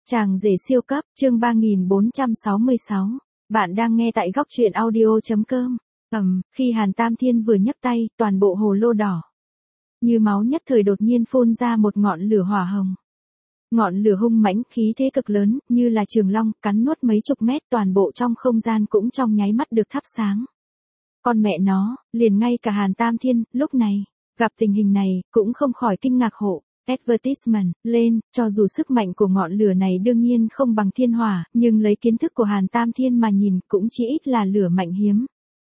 Chàng rể siêu cấp, chương 3466. Bạn đang nghe tại góc truyện audio.com. Khi Hàn Tam Thiên vừa nhấc tay, toàn bộ hồ lô đỏ như máu nhất thời đột nhiên phun ra một ngọn lửa hỏa hồng. Ngọn lửa hung mãnh, khí thế cực lớn, như là trường long, cắn nuốt mấy chục mét, toàn bộ trong không gian cũng trong nháy mắt được thắp sáng. Con mẹ nó, liền ngay cả Hàn Tam Thiên, lúc này, gặp tình hình này, cũng không khỏi kinh ngạc hộ. Advertisement, lên, cho dù sức mạnh của ngọn lửa này đương nhiên không bằng thiên hỏa, nhưng lấy kiến thức của Hàn Tam Thiên mà nhìn cũng chỉ ít là lửa mạnh hiếm.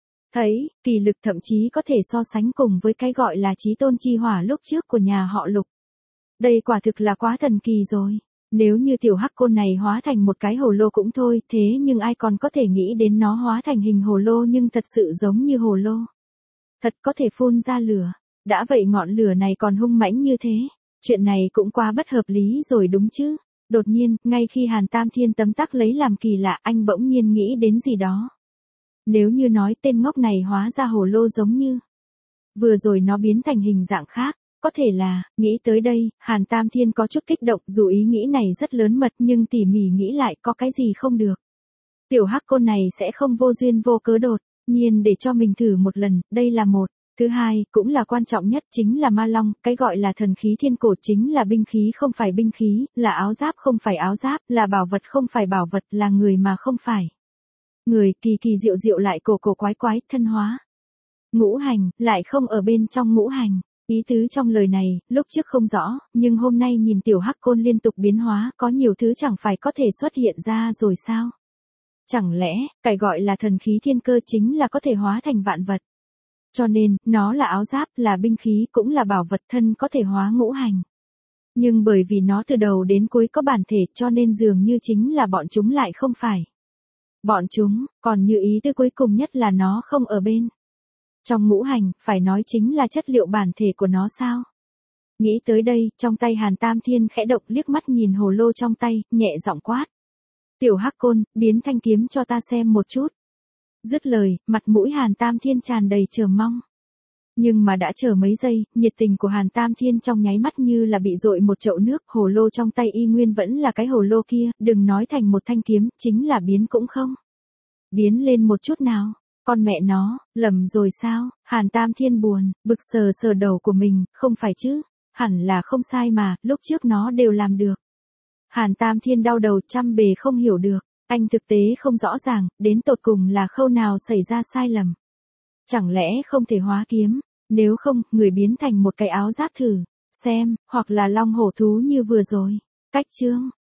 Thấy, kỳ lực thậm chí có thể so sánh cùng với cái gọi là chí tôn chi hỏa lúc trước của nhà họ Lục. Đây quả thực là quá thần kỳ rồi. Nếu như tiểu hắc côn này hóa thành một cái hồ lô cũng thôi, thế nhưng ai còn có thể nghĩ đến nó hóa thành hình hồ lô nhưng thật sự giống như hồ lô. Thật có thể phun ra lửa. Đã vậy ngọn lửa này còn hung mãnh như thế. Chuyện này cũng quá bất hợp lý rồi đúng chứ. Đột nhiên, ngay khi Hàn Tam Thiên tấm tắc lấy làm kỳ lạ, anh bỗng nhiên nghĩ đến gì đó. Nếu như nói tên ngốc này hóa ra hồ lô giống như vừa rồi nó biến thành hình dạng khác, có thể là, nghĩ tới đây, Hàn Tam Thiên có chút kích động, dù ý nghĩ này rất lớn mật nhưng tỉ mỉ nghĩ lại có cái gì không được. Tiểu hắc côn này sẽ không vô duyên vô cớ đột nhiên để cho mình thử một lần, đây là một. Thứ hai, cũng là quan trọng nhất chính là ma long, cái gọi là thần khí thiên cổ chính là binh khí không phải binh khí, là áo giáp không phải áo giáp, là bảo vật không phải bảo vật, là người mà không phải người, kỳ kỳ diệu diệu lại cổ cổ quái quái, thân hóa. Ngũ hành, lại không ở bên trong ngũ hành. Ý tứ trong lời này, lúc trước không rõ, nhưng hôm nay nhìn tiểu hắc côn liên tục biến hóa, có nhiều thứ chẳng phải có thể xuất hiện ra rồi sao? Chẳng lẽ, cái gọi là thần khí thiên cơ chính là có thể hóa thành vạn vật? Cho nên, nó là áo giáp, là binh khí, cũng là bảo vật thân có thể hóa ngũ hành. Nhưng bởi vì nó từ đầu đến cuối có bản thể cho nên dường như chính là bọn chúng lại không phải. Bọn chúng, còn như ý tư cuối cùng nhất là nó không ở bên trong ngũ hành, phải nói chính là chất liệu bản thể của nó sao? Nghĩ tới đây, trong tay Hàn Tam Thiên khẽ động liếc mắt nhìn hồ lô trong tay, nhẹ giọng quát. Tiểu hắc côn, biến thanh kiếm cho ta xem một chút. Dứt lời, mặt mũi Hàn Tam Thiên tràn đầy chờ mong. Nhưng mà đã chờ mấy giây, nhiệt tình của Hàn Tam Thiên trong nháy mắt như là bị dội một chậu nước, hồ lô trong tay y nguyên vẫn là cái hồ lô kia, đừng nói thành một thanh kiếm, chính là biến cũng không biến lên một chút nào. Con mẹ nó, lầm rồi sao? Hàn Tam Thiên buồn, bực sờ sờ đầu của mình, không phải chứ? Hẳn là không sai mà, lúc trước nó đều làm được. Hàn Tam Thiên đau đầu trăm bề không hiểu được. Anh thực tế không rõ ràng, đến tột cùng là khâu nào xảy ra sai lầm. Chẳng lẽ không thể hóa kiếm, nếu không, người biến thành một cái áo giáp thử, xem, hoặc là long hổ thú như vừa rồi. Cách chương,